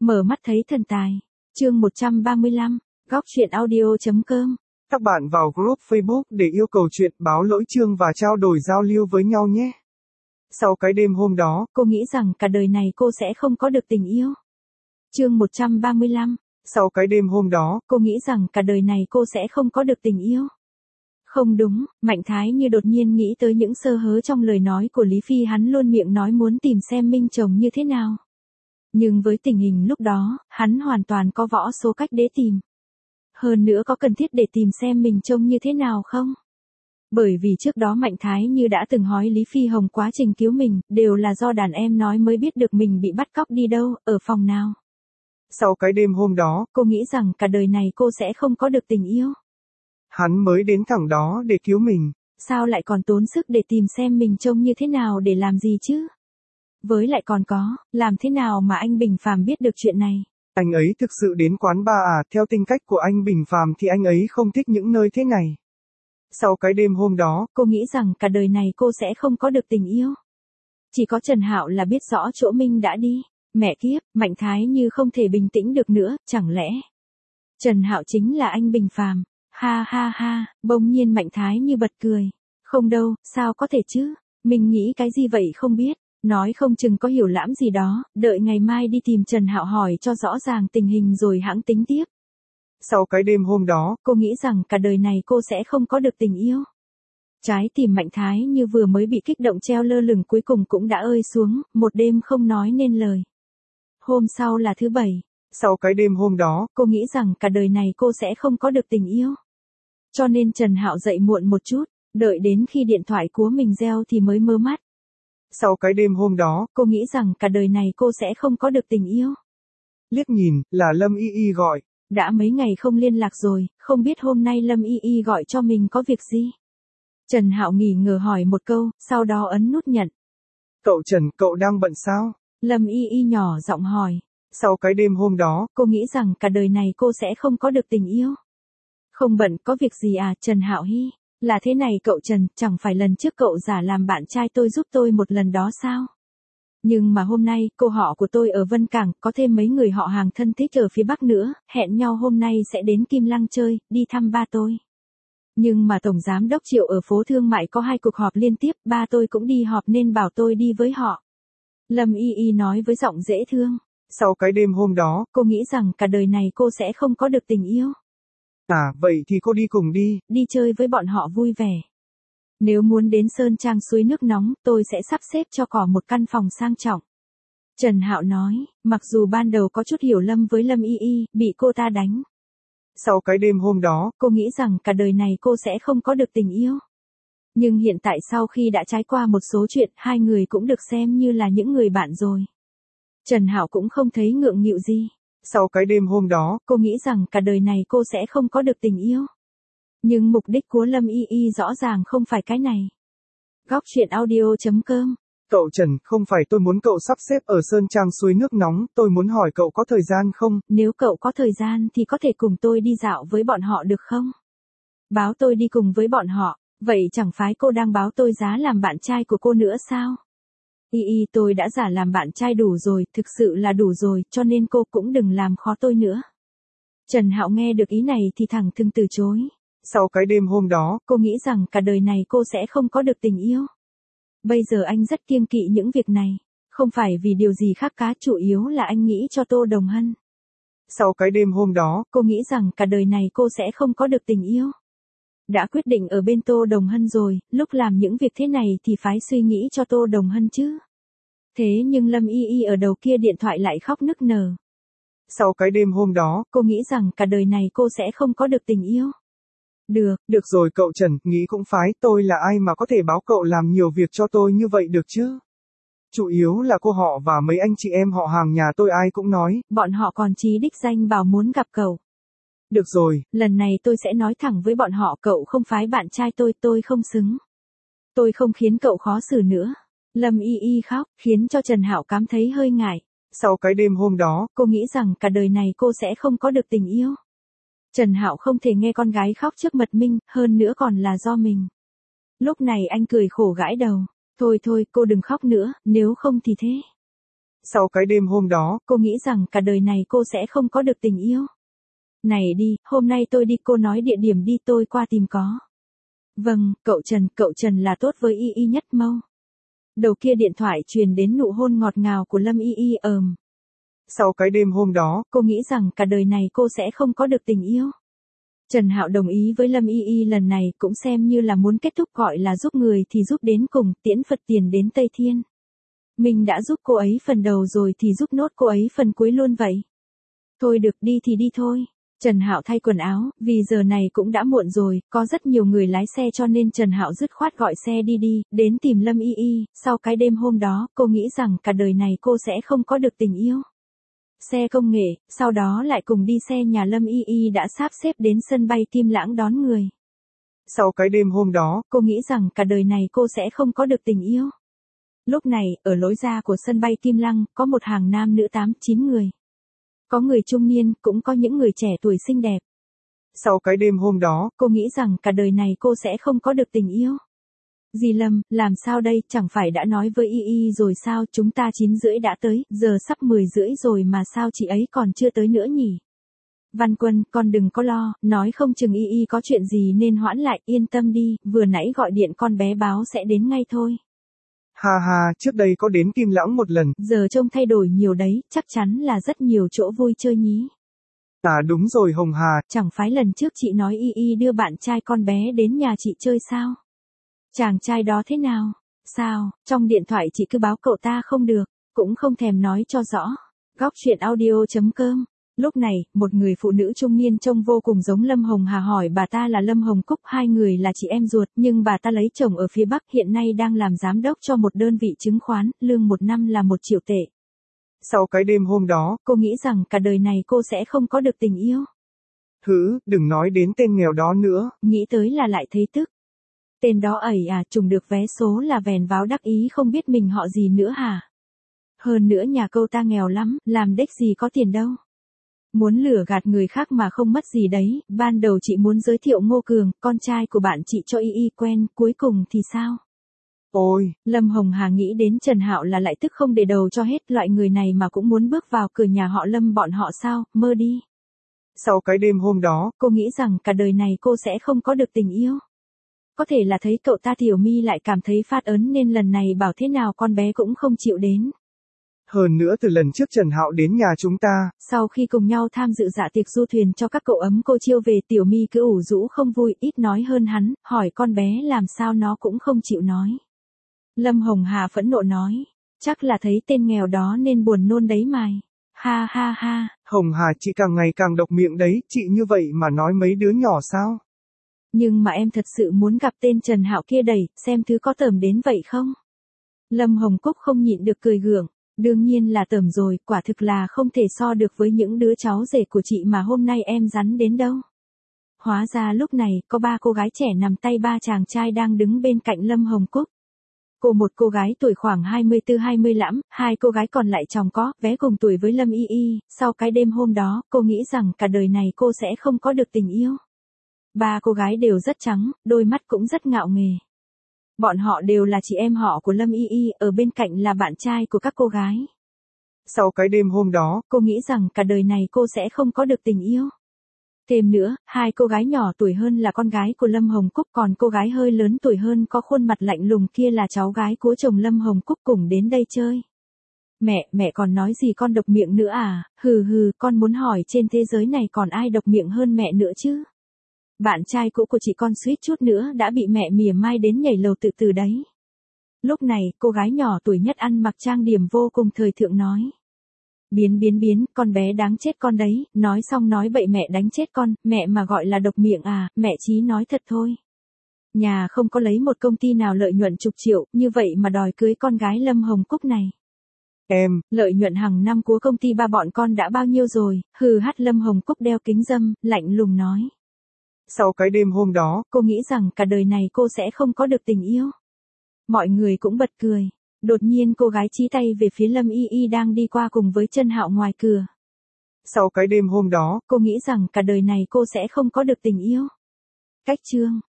Mở mắt thấy thần tài. Chương 135, góc truyện audio.com. Các bạn vào group Facebook để yêu cầu chuyện, báo lỗi chương và trao đổi giao lưu với nhau nhé. Sau cái đêm hôm đó, Cô nghĩ rằng cả đời này cô sẽ không có được tình yêu. Chương 135. Sau cái đêm hôm đó, Cô nghĩ rằng cả đời này cô sẽ không có được tình yêu. Không đúng, Mạnh Thái như đột nhiên nghĩ tới những sơ hớ trong lời nói của Lý Phi, hắn luôn miệng nói muốn tìm xem Minh chồng như thế nào. Nhưng với tình hình lúc đó, hắn hoàn toàn có võ số cách để tìm. Hơn nữa có cần thiết để tìm xem mình trông như thế nào không? Bởi vì trước đó Mạnh Thái như đã từng hỏi Lý Phi Hồng quá trình cứu mình, đều là do đàn em nói mới biết được mình bị bắt cóc đi đâu, ở phòng nào. Sau cái đêm hôm đó, Cô nghĩ rằng cả đời này cô sẽ không có được tình yêu. hắn mới đến thẳng đó để cứu mình. Sao lại còn tốn sức để tìm xem mình trông như thế nào để làm gì chứ? Với lại còn có, làm thế nào mà anh Bình Phàm biết được chuyện này? Anh ấy thực sự đến quán bar à? Theo tính cách của anh Bình Phàm thì anh ấy không thích những nơi thế này. Sau cái đêm hôm đó, Cô nghĩ rằng cả đời này cô sẽ không có được tình yêu. Chỉ có Trần Hạo là biết rõ chỗ Minh đã đi. Mẹ kiếp, Mạnh Thái như không thể bình tĩnh được nữa, chẳng lẽ Trần Hạo chính là anh Bình Phàm? Ha ha ha, bỗng nhiên Mạnh Thái như bật cười. Không đâu, sao có thể chứ? Mình nghĩ cái gì vậy không biết, nói không chừng có hiểu lẫm gì đó, đợi ngày mai đi tìm Trần Hạo hỏi cho rõ ràng tình hình rồi hãng tính tiếp. Sau cái đêm hôm đó, Cô nghĩ rằng cả đời này cô sẽ không có được tình yêu. Trái tim Mạnh Thái như vừa mới bị kích động treo lơ lửng cuối cùng cũng đã ơi xuống, một đêm không nói nên lời. Hôm sau là thứ Bảy. Sau cái đêm hôm đó, Cô nghĩ rằng cả đời này cô sẽ không có được tình yêu. Cho nên Trần Hạo dậy muộn một chút, đợi đến khi điện thoại của mình reo thì mới mơ mắt. Sau cái đêm hôm đó, Cô nghĩ rằng cả đời này cô sẽ không có được tình yêu. liếc nhìn, là Lâm Y Y gọi. Đã mấy ngày không liên lạc rồi, không biết hôm nay Lâm Y Y gọi cho mình có việc gì. Trần Hạo nghỉ ngờ hỏi một câu, sau đó ấn nút nhận. Cậu Trần, cậu đang bận sao? Lâm Y Y nhỏ giọng hỏi. Sau cái đêm hôm đó, Cô nghĩ rằng cả đời này cô sẽ không có được tình yêu. Không bận, có việc gì à? Trần Hạo hi. Là thế này cậu Trần, chẳng phải lần trước cậu giả làm bạn trai tôi giúp tôi một lần đó sao? Nhưng mà hôm nay, cô họ của tôi ở Vân Cảng, có thêm mấy người họ hàng thân thích ở phía Bắc nữa, hẹn nhau hôm nay sẽ đến Kim Lăng chơi, đi thăm ba tôi. Nhưng mà Tổng Giám Đốc Triệu ở phố Thương Mại có 2 cuộc họp liên tiếp, ba tôi cũng đi họp nên bảo tôi đi với họ. Lâm Y Y nói với giọng dễ thương. Sau cái đêm hôm đó, Cô nghĩ rằng cả đời này cô sẽ không có được tình yêu. À, vậy thì cô đi cùng đi. Đi chơi với bọn họ vui vẻ. Nếu muốn đến Sơn Trang suối nước nóng, tôi sẽ sắp xếp cho cỏ một căn phòng sang trọng. Trần Hạo nói, mặc dù ban đầu có chút hiểu lầm với Lâm Y Y, bị cô ta đánh. Sau cái đêm hôm đó, cô nghĩ rằng cả đời này cô sẽ không có được tình yêu. Nhưng hiện tại sau khi đã trải qua một số chuyện, hai người cũng được xem như là những người bạn rồi. Trần Hạo cũng không thấy ngượng nghịu gì. Sau cái đêm hôm đó, cô nghĩ rằng cả đời này cô sẽ không có được tình yêu. Nhưng mục đích của Lâm Y Y rõ ràng không phải cái này. Góc truyện audio.com. Cậu Trần, không phải tôi muốn cậu sắp xếp ở Sơn Trang suối nước nóng, tôi muốn hỏi cậu có thời gian không? Nếu cậu có thời gian thì có thể cùng tôi đi dạo với bọn họ được không? Báo tôi đi cùng với bọn họ, vậy chẳng phải cô đang báo tôi giá làm bạn trai của cô nữa sao? Y Y, tôi đã giả làm bạn trai đủ rồi, thực sự là đủ rồi, cho nên cô cũng đừng làm khó tôi nữa. Trần Hạo nghe được ý này thì thẳng thừng từ chối. Sau cái đêm hôm đó, cô nghĩ rằng cả đời này cô sẽ không có được tình yêu. Bây giờ anh rất kiêng kỵ những việc này, không phải vì điều gì khác cả, chủ yếu là anh nghĩ cho Tô Đồng Hân. Sau cái đêm hôm đó, cô nghĩ rằng cả đời này cô sẽ không có được tình yêu. Đã quyết định ở bên Tô Đồng Hân rồi, lúc làm những việc thế này thì phải suy nghĩ cho Tô Đồng Hân chứ. Thế nhưng Lâm Y Y ở đầu kia điện thoại lại khóc nức nở. Sau cái đêm hôm đó, cô nghĩ rằng cả đời này cô sẽ không có được tình yêu. Được rồi cậu Trần, nghĩ cũng phái, tôi là ai mà có thể báo cậu làm nhiều việc cho tôi như vậy được chứ? Chủ yếu là cô họ và mấy anh chị em họ hàng nhà tôi ai cũng nói. Bọn họ còn chí đích danh bảo muốn gặp cậu. Được rồi. Lần này tôi sẽ nói thẳng với bọn họ cậu không phái bạn trai tôi không xứng. Tôi không khiến cậu khó xử nữa. Lâm Y Y khóc, khiến cho Trần Hạo cảm thấy hơi ngại. Sau cái đêm hôm đó, cô nghĩ rằng cả đời này cô sẽ không có được tình yêu. Trần Hạo không thể nghe con gái khóc trước mặt Minh, hơn nữa còn là do mình. Lúc này anh cười khổ gãi đầu. Thôi thôi, cô đừng khóc nữa, nếu không thì thế. Sau cái đêm hôm đó, cô nghĩ rằng cả đời này cô sẽ không có được tình yêu. Này đi, hôm nay tôi đi, cô nói địa điểm đi, tôi qua tìm có. Vâng, cậu Trần là tốt với Y Y nhất mâu. Đầu kia điện thoại truyền đến nụ hôn ngọt ngào của Lâm Y Y. Sau cái đêm hôm đó, cô nghĩ rằng cả đời này cô sẽ không có được tình yêu. Trần Hạo đồng ý với Lâm Y Y lần này cũng xem như là muốn kết thúc, gọi là giúp người thì giúp đến cùng, tiễn Phật tiền đến Tây Thiên. Mình đã giúp cô ấy phần đầu rồi thì giúp nốt cô ấy phần cuối luôn vậy. Thôi được, đi thì đi thôi. Trần Hạo thay quần áo, vì giờ này cũng đã muộn rồi, có rất nhiều người lái xe cho nên Trần Hạo dứt khoát gọi xe đi, đến tìm Lâm Y Y. Sau cái đêm hôm đó, cô nghĩ rằng cả đời này cô sẽ không có được tình yêu. Xe công nghệ, sau đó lại cùng đi xe nhà Lâm Y Y đã sắp xếp đến sân bay Kim Lãng đón người. Sau cái đêm hôm đó, cô nghĩ rằng cả đời này cô sẽ không có được tình yêu. Lúc này, ở lối ra của sân bay Kim Lăng, có một hàng nam nữ 8-9 người. Có người trung niên, cũng có những người trẻ tuổi xinh đẹp. Sau cái đêm hôm đó, cô nghĩ rằng cả đời này cô sẽ không có được tình yêu. Dì Lâm, làm sao đây, chẳng phải đã nói với Y Y rồi sao, chúng ta 9:30 đã tới, giờ sắp 10:30 rồi mà sao chị ấy còn chưa tới nữa nhỉ? Văn Quân, con đừng có lo, nói không chừng Y Y có chuyện gì nên hoãn lại, yên tâm đi, vừa nãy gọi điện con bé báo sẽ đến ngay thôi. Ha ha, trước đây có đến Kim Lãng một lần. Giờ trông thay đổi nhiều đấy, chắc chắn là rất nhiều chỗ vui chơi nhí. À đúng rồi Hồng Hà. Chẳng phải lần trước chị nói Y Y đưa bạn trai con bé đến nhà chị chơi sao? Chàng trai đó thế nào? Sao, trong điện thoại chị cứ báo cậu ta không được, cũng không thèm nói cho rõ. Góc chuyện audio.com. Lúc này, một người phụ nữ trung niên trông vô cùng giống Lâm Hồng Hà hỏi bà ta là Lâm Hồng Cúc, hai người là chị em ruột, nhưng bà ta lấy chồng ở phía Bắc, hiện nay đang làm giám đốc cho một đơn vị chứng khoán, lương một năm là 1 triệu tệ. Sau cái đêm hôm đó, cô nghĩ rằng cả đời này cô sẽ không có được tình yêu. Đừng nói đến tên nghèo đó nữa. Nghĩ tới là lại thấy tức. Tên đó trùng được vé số là vèn váo đắc ý không biết mình họ gì nữa hả? Hơn nữa nhà cô ta nghèo lắm, làm đếch gì có tiền đâu. Muốn lừa gạt người khác mà không mất gì đấy, ban đầu chị muốn giới thiệu Ngô Cường, con trai của bạn chị cho Y Y quen, cuối cùng thì sao? Ôi, Lâm Hồng Hà nghĩ đến Trần Hạo là lại tức không để đầu cho hết, loại người này mà cũng muốn bước vào cửa nhà họ Lâm bọn họ sao, mơ đi. Sau cái đêm hôm đó, cô nghĩ rằng cả đời này cô sẽ không có được tình yêu. Có thể là thấy cậu ta Tiểu My lại cảm thấy phát ớn nên lần này bảo thế nào con bé cũng không chịu đến. Hơn nữa từ lần trước Trần Hạo đến nhà chúng ta. Sau khi cùng nhau tham dự dạ tiệc du thuyền cho các cậu ấm cô chiêu về, Tiểu My cứ ủ rũ không vui, ít nói hơn hắn, hỏi con bé làm sao nó cũng không chịu nói. Lâm Hồng Hà phẫn nộ nói, chắc là thấy tên nghèo đó nên buồn nôn đấy mày. Ha ha ha. Hồng Hà chị càng ngày càng độc miệng đấy, chị như vậy mà nói mấy đứa nhỏ sao? Nhưng mà em thật sự muốn gặp tên Trần Hạo kia đẩy, xem thứ có tởm đến vậy không? Lâm Hồng Cúc không nhịn được cười gượng. Đương nhiên là tởm rồi, quả thực là không thể so được với những đứa cháu rể của chị mà hôm nay em rắn đến đâu. Hóa ra lúc này, có 3 cô gái trẻ nằm tay 3 chàng trai đang đứng bên cạnh Lâm Hồng Cúc. Một cô gái tuổi khoảng 24-20 lắm, 2 cô gái còn lại chồng có, vé cùng tuổi với Lâm Y Y. Sau cái đêm hôm đó, cô nghĩ rằng cả đời này cô sẽ không có được tình yêu. 3 cô gái đều rất trắng, đôi mắt cũng rất ngạo nghề. Bọn họ đều là chị em họ của Lâm Y Y, ở bên cạnh là bạn trai của các cô gái. Sau cái đêm hôm đó, cô nghĩ rằng cả đời này cô sẽ không có được tình yêu. Thêm nữa, 2 cô gái nhỏ tuổi hơn là con gái của Lâm Hồng Cúc, còn cô gái hơi lớn tuổi hơn có khuôn mặt lạnh lùng kia là cháu gái của chồng Lâm Hồng Cúc cùng đến đây chơi. Mẹ còn nói gì con độc miệng nữa à? Hừ, con muốn hỏi trên thế giới này còn ai độc miệng hơn mẹ nữa chứ? Bạn trai cũ của chị con suýt chút nữa đã bị mẹ mỉa mai đến nhảy lầu tự tử đấy. Lúc này, cô gái nhỏ tuổi nhất ăn mặc trang điểm vô cùng thời thượng nói. Biến, con bé đáng chết con đấy, nói xong nói bậy mẹ đánh chết con, mẹ mà gọi là độc miệng à, mẹ chí nói thật thôi. Nhà không có lấy một công ty nào lợi nhuận chục triệu, như vậy mà đòi cưới con gái Lâm Hồng Cúc này. Lợi nhuận hàng năm của công ty ba bọn con đã bao nhiêu rồi, Lâm Hồng Cúc đeo kính râm, lạnh lùng nói. Sau cái đêm hôm đó, cô nghĩ rằng cả đời này cô sẽ không có được tình yêu. Mọi người cũng bật cười. Đột nhiên cô gái chí tay về phía Lâm Y Y đang đi qua cùng với Trần Hạo ngoài cửa. Sau cái đêm hôm đó, cô nghĩ rằng cả đời này cô sẽ không có được tình yêu. Cách chương